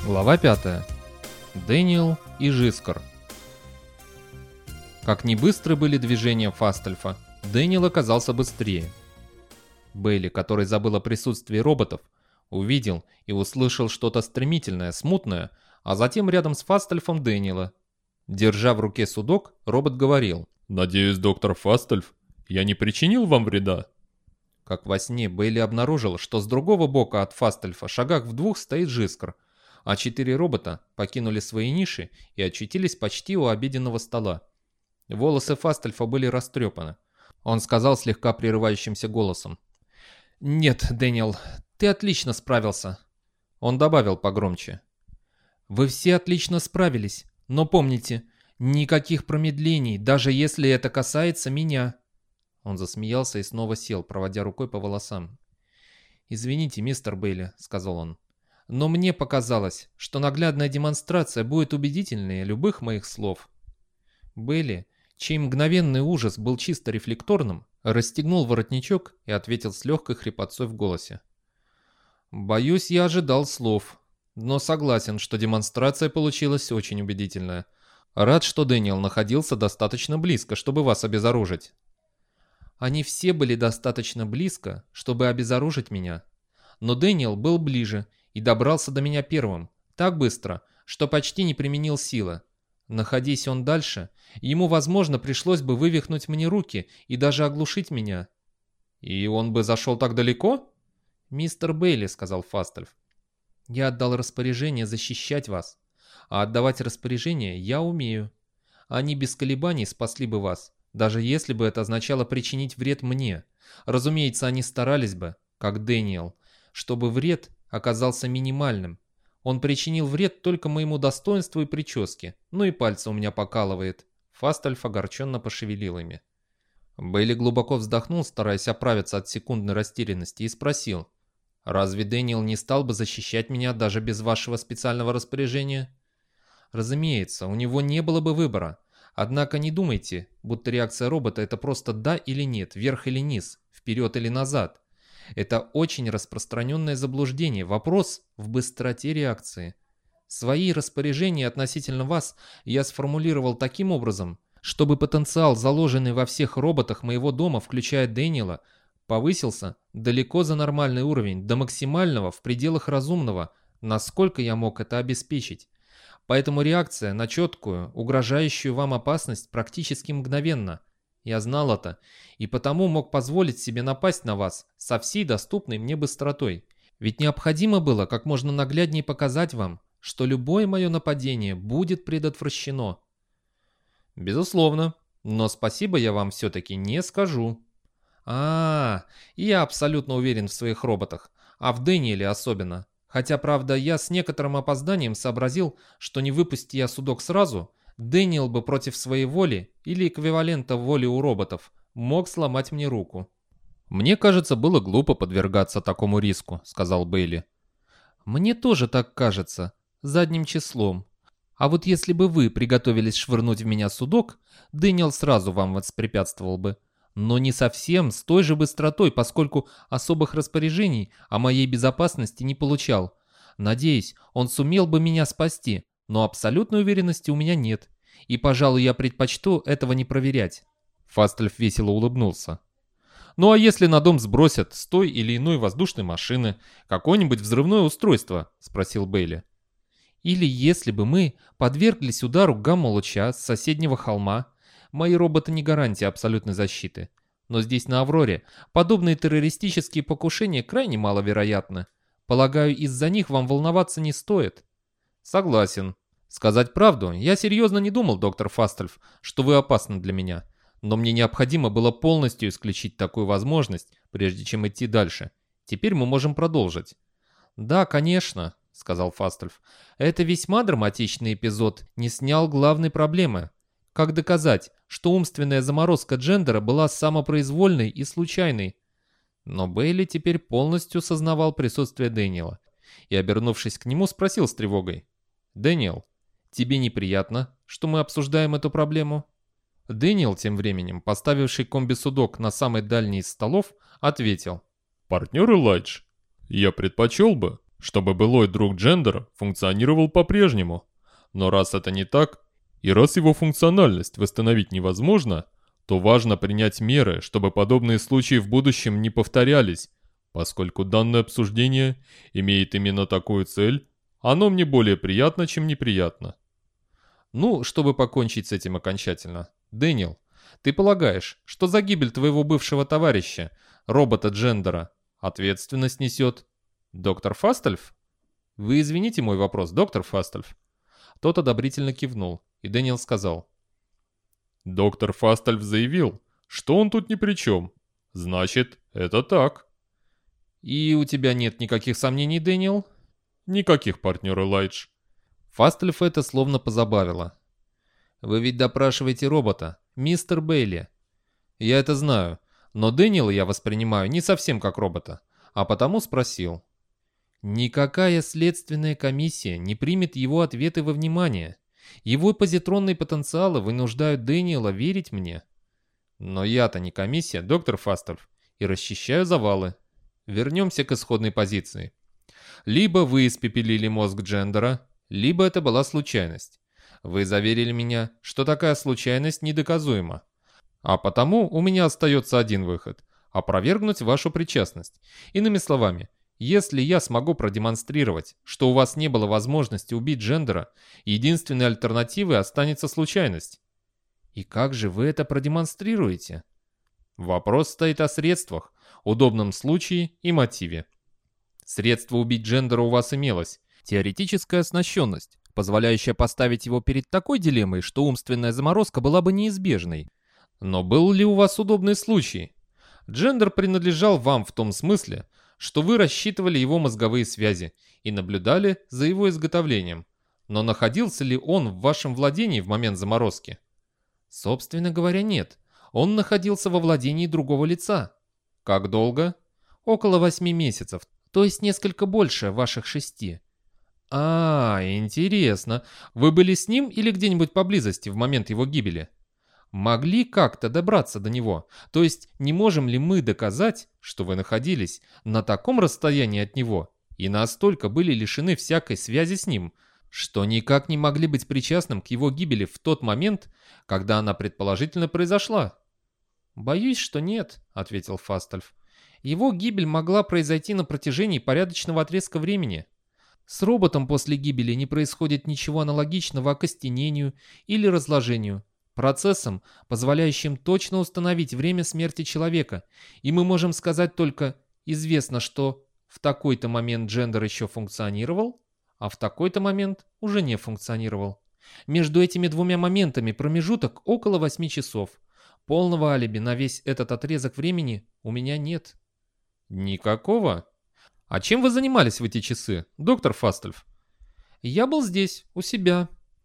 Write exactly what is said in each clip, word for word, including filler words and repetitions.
Глава пятая. Дэниел и Жискар. Как ни быстры были движения Фастальфа, Дэниел оказался быстрее. Бейли, который забыл о присутствии роботов, увидел и услышал что-то стремительное, смутное, а затем рядом с Фастальфом Дэниела. Держа в руке судок, робот говорил: «Надеюсь, доктор Фастальф, я не причинил вам вреда?» Как во сне, Бейли обнаружил, что с другого бока от Фастальфа шагах в двух стоит Жискар, а четыре робота покинули свои ниши и очутились почти у обеденного стола. Волосы Фастальфа были растрепаны. Он сказал слегка прерывающимся голосом: «Нет, Дэниел, ты отлично справился». Он добавил погромче: «Вы все отлично справились, но помните, никаких промедлений, даже если это касается меня». Он засмеялся и снова сел, проводя рукой по волосам. «Извините, мистер Бейли», — сказал он, — «но мне показалось, что наглядная демонстрация будет убедительнее любых моих слов». Бейли, чей мгновенный ужас был чисто рефлекторным, расстегнул воротничок и ответил с легкой хрипотцой в голосе: «Боюсь, я ожидал слов, но согласен, что демонстрация получилась очень убедительная. Рад, что Дэниел находился достаточно близко, чтобы вас обезоружить». Они все были достаточно близко, чтобы обезоружить меня. Но Дэниел был ближе и добрался до меня первым, так быстро, что почти не применил силы. Находись он дальше, ему, возможно, пришлось бы вывихнуть мне руки и даже оглушить меня. «И он бы зашел так далеко?» «Мистер Бейли», — сказал Фастальф, — «я отдал распоряжение защищать вас, а отдавать распоряжение я умею. Они без колебаний спасли бы вас, даже если бы это означало причинить вред мне. Разумеется, они старались бы, как Дэниел, чтобы вред оказался минимальным. Он причинил вред только моему достоинству и прическе, ну и пальцы у меня покалывает». Фастальф огорченно пошевелил ими. Бейли глубоко вздохнул, стараясь оправиться от секундной растерянности, и спросил: «Разве Дэниел не стал бы защищать меня даже без вашего специального распоряжения?» «Разумеется, у него не было бы выбора. Однако не думайте, будто реакция робота — это просто «да» или «нет», вверх или низ, вперед или назад. Это очень распространенное заблуждение, вопрос в быстроте реакции. Свои распоряжения относительно вас я сформулировал таким образом, чтобы потенциал, заложенный во всех роботах моего дома, включая Дэниела, повысился далеко за нормальный уровень, до максимального в пределах разумного, насколько я мог это обеспечить. Поэтому реакция на четкую, угрожающую вам опасность практически мгновенна. Я знал это, и потому мог позволить себе напасть на вас со всей доступной мне быстротой. Ведь необходимо было как можно нагляднее показать вам, что любое мое нападение будет предотвращено». «Безусловно, но спасибо я вам все-таки не скажу». А, -а, а я абсолютно уверен в своих роботах, а в Дэниеле особенно. Хотя, правда, я с некоторым опозданием сообразил, что не выпусти я судок сразу, Дэниел бы против своей воли, или эквивалента воли у роботов, мог сломать мне руку. «Мне кажется, было глупо подвергаться такому риску», — сказал Бейли. «Мне тоже так кажется, задним числом. А вот если бы вы приготовились швырнуть в меня судок, Дэниел сразу вам воспрепятствовал бы. Но не совсем с той же быстротой, поскольку особых распоряжений о моей безопасности не получал. Надеюсь, он сумел бы меня спасти, но абсолютной уверенности у меня нет. И, пожалуй, я предпочту этого не проверять». Фастальф весело улыбнулся. «Ну а если на дом сбросят с той или иной воздушной машины какое-нибудь взрывное устройство?» — спросил Бейли. «Или если бы мы подверглись удару гамма-луча с соседнего холма. Мои роботы не гарантия абсолютной защиты. Но здесь, на Авроре, подобные террористические покушения крайне маловероятны. Полагаю, из-за них вам волноваться не стоит». «Согласен. Сказать правду, я серьезно не думал, доктор Фастальф, что вы опасны для меня. Но мне необходимо было полностью исключить такую возможность, прежде чем идти дальше. Теперь мы можем продолжить». «Да, конечно», — сказал Фастальф. «Это весьма драматичный эпизод, не снял главной проблемы. Как доказать, что умственная заморозка Джендера была самопроизвольной и случайной?» Но Бейли теперь полностью сознавал присутствие Дэниела и, обернувшись к нему, спросил с тревогой: «Дэниел, тебе неприятно, что мы обсуждаем эту проблему?» Дэниел, тем временем, поставивший комби-судок на самый дальний из столов, ответил: «Партнер Элайдж, я предпочел бы, чтобы былой друг Джендера функционировал по-прежнему. Но раз это не так, и раз его функциональность восстановить невозможно, то важно принять меры, чтобы подобные случаи в будущем не повторялись, поскольку данное обсуждение имеет именно такую цель, оно мне более приятно, чем неприятно. Ну, чтобы покончить с этим окончательно. Дэниел, ты полагаешь, что за гибель твоего бывшего товарища, робота Джендера, ответственность несет доктор Фастельф? Вы извините мой вопрос, доктор Фастельф. Тот одобрительно кивнул, и Дэниел сказал. Доктор Фастельф заявил, что он тут ни при чем. Значит, это так. И у тебя нет никаких сомнений, Дэниел? Никаких, партнер Элайдж. Фастельф это словно позабавило. Вы ведь допрашиваете робота, мистер Бейли. Я это знаю, но Дэниела я воспринимаю не совсем как робота, а потому спросил. Никакая следственная комиссия не примет его ответы во внимание. Его позитронные потенциалы вынуждают Дэниела верить мне. Но я-то не комиссия, доктор Фастельф, и расчищаю завалы. Вернемся к исходной позиции. Либо вы испепелили мозг Джендера, либо это была случайность. Вы заверили меня, что такая случайность недоказуема. А потому у меня остается один выход – опровергнуть вашу причастность. Иными словами, если я смогу продемонстрировать, что у вас не было возможности убить Джендера, единственной альтернативой останется случайность. И как же вы это продемонстрируете? Вопрос стоит о средствах, удобном случае и мотиве. Средство убить Джендера у вас имелось. Теоретическая оснащенность, позволяющая поставить его перед такой дилеммой, что умственная заморозка была бы неизбежной. Но был ли у вас удобный случай? Джендер принадлежал вам в том смысле, что вы рассчитывали его мозговые связи и наблюдали за его изготовлением. Но находился ли он в вашем владении в момент заморозки? Собственно говоря, нет. Он находился во владении другого лица. Как долго? Около восьми месяцев, то есть несколько больше ваших шести. А, интересно. Вы были с ним или где-нибудь поблизости в момент его гибели? Могли как-то добраться до него? То есть не можем ли мы доказать, что вы находились на таком расстоянии от него и настолько были лишены всякой связи с ним, что никак не могли быть причастным к его гибели в тот момент, когда она предположительно произошла? «Боюсь, что нет», — ответил Фастельф. «Его гибель могла произойти на протяжении порядочного отрезка времени. С роботом после гибели не происходит ничего аналогичного окостенению или разложению, процессом, позволяющим точно установить время смерти человека, и мы можем сказать только «известно, что в такой-то момент Джендер еще функционировал, а в такой-то момент уже не функционировал». Между этими двумя моментами промежуток около восьми часов. Полного алиби на весь этот отрезок времени у меня нет. Никакого? А чем вы занимались в эти часы, доктор Фастельф? Я был здесь, у себя.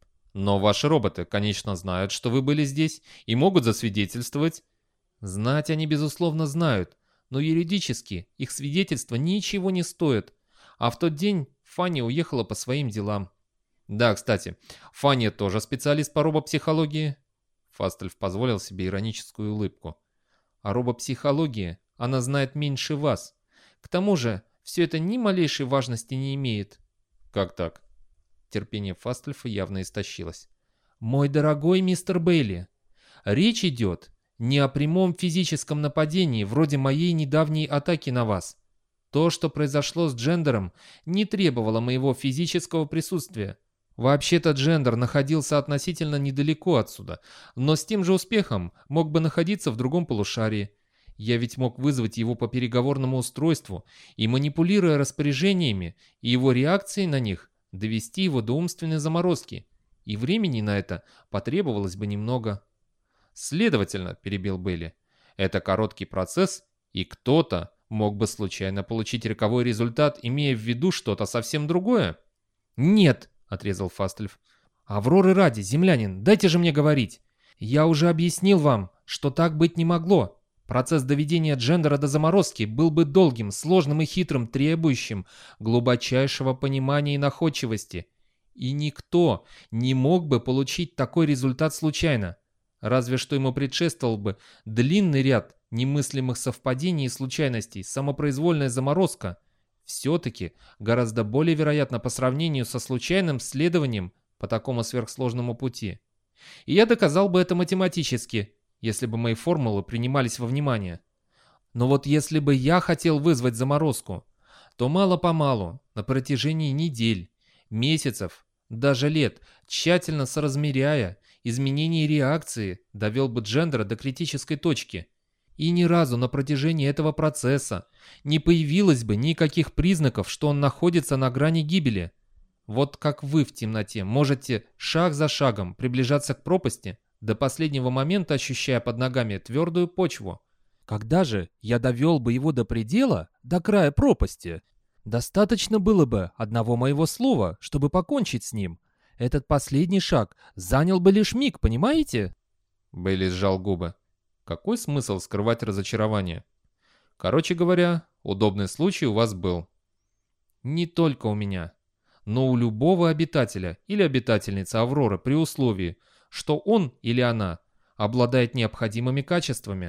Но ваши роботы, конечно, знают, что вы были здесь и могут засвидетельствовать. Знать они, безусловно, знают, но юридически их свидетельства ничего не стоят. А в тот день Фанни уехала по своим делам. Да, кстати, Фанни тоже специалист по робопсихологии. Фастельф позволил себе ироническую улыбку. О робопсихологии она знает меньше вас. К тому же, все это ни малейшей важности не имеет. Как так? Терпение Фастельфа явно истощилось. Мой дорогой мистер Бейли, речь идет не о прямом физическом нападении, вроде моей недавней атаки на вас. То, что произошло с Джендером, не требовало моего физического присутствия. Вообще-то Джендер находился относительно недалеко отсюда, но с тем же успехом мог бы находиться в другом полушарии. Я ведь мог вызвать его по переговорному устройству и, манипулируя распоряжениями и его реакцией на них, довести его до умственной заморозки, и времени на это потребовалось бы немного. Следовательно, перебил Бейли, это короткий процесс, и кто-то мог бы случайно получить роковой результат, имея в виду что-то совсем другое. Нет, отрезал Фастельф. Авроры ради, землянин, дайте же мне говорить. Я уже объяснил вам, что так быть не могло. Процесс доведения Джендера до заморозки был бы долгим, сложным и хитрым, требующим глубочайшего понимания и находчивости. И никто не мог бы получить такой результат случайно. Разве что ему предшествовал бы длинный ряд немыслимых совпадений и случайностей, самопроизвольная заморозка. все-таки гораздо более вероятно по сравнению со случайным следованием по такому сверхсложному пути. И я доказал бы это математически, если бы мои формулы принимались во внимание. Но вот если бы я хотел вызвать заморозку, то мало-помалу, на протяжении недель, месяцев, даже лет, тщательно соразмеряя изменения реакции, довел бы Джендера до критической точки. И ни разу на протяжении этого процесса не появилось бы никаких признаков, что он находится на грани гибели. Вот как вы в темноте можете шаг за шагом приближаться к пропасти, до последнего момента ощущая под ногами твердую почву. Когда же я довел бы его до предела, до края пропасти? Достаточно было бы одного моего слова, чтобы покончить с ним. Этот последний шаг занял бы лишь миг, понимаете? Бейли сжал губы. Какой смысл скрывать разочарование? Короче говоря, удобный случай у вас был. Не только у меня, но у любого обитателя или обитательницы Авроры при условии, что он или она обладает необходимыми качествами.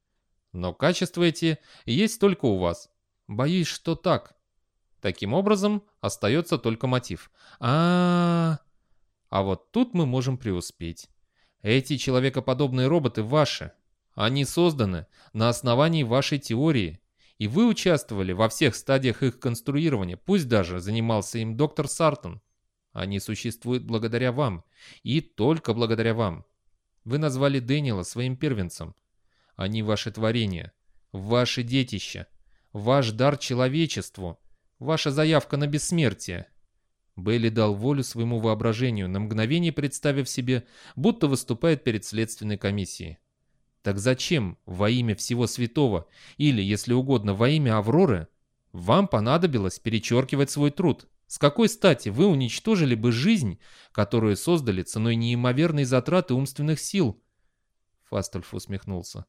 Но качества эти есть только у вас. Боюсь, что так. Таким образом, остается только мотив. А, -а, -а. а вот тут мы можем преуспеть. Эти человекоподобные роботы ваши. Они созданы на основании вашей теории, и вы участвовали во всех стадиях их конструирования, пусть даже занимался им доктор Сартон. Они существуют благодаря вам, и только благодаря вам. Вы назвали Дэниела своим первенцем. Они ваше творение, ваше детище, ваш дар человечеству, ваша заявка на бессмертие. Бейли дал волю своему воображению, на мгновение представив себе, будто выступает перед следственной комиссией. Так зачем во имя всего святого, или, если угодно, во имя Авроры, вам понадобилось перечеркивать свой труд? С какой стати вы уничтожили бы жизнь, которую создали ценой неимоверной затраты умственных сил? Фастольф усмехнулся.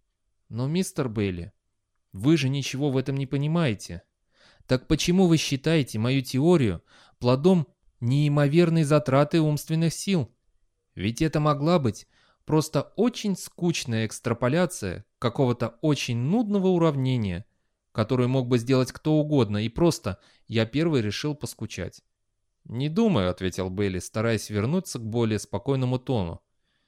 Но, мистер Бейли, вы же ничего в этом не понимаете. Так почему вы считаете мою теорию плодом неимоверной затраты умственных сил? Ведь это могла быть просто очень скучная экстраполяция какого-то очень нудного уравнения, которую мог бы сделать кто угодно, и просто я первый решил поскучать. «Не думаю», — ответил Бейли, стараясь вернуться к более спокойному тону.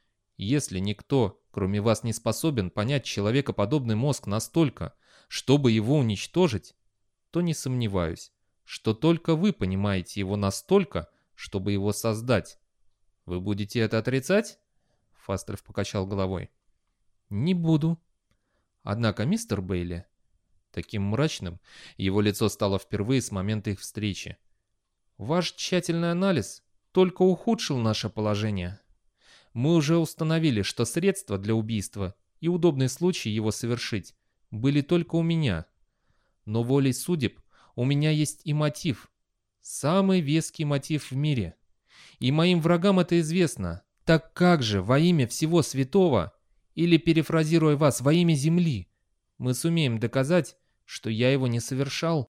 «Если никто, кроме вас, не способен понять человекоподобный мозг настолько, чтобы его уничтожить, то не сомневаюсь, что только вы понимаете его настолько, чтобы его создать. Вы будете это отрицать?» Фастельф покачал головой. «Не буду. Однако, мистер Бейли...» Таким мрачным его лицо стало впервые с момента их встречи. «Ваш тщательный анализ только ухудшил наше положение. Мы уже установили, что средства для убийства и удобный случай его совершить были только у меня. Но волей судеб у меня есть и мотив. Самый веский мотив в мире. И моим врагам это известно. Так как же во имя всего святого, или, перефразируя вас, во имя земли, мы сумеем доказать, что я его не совершал?»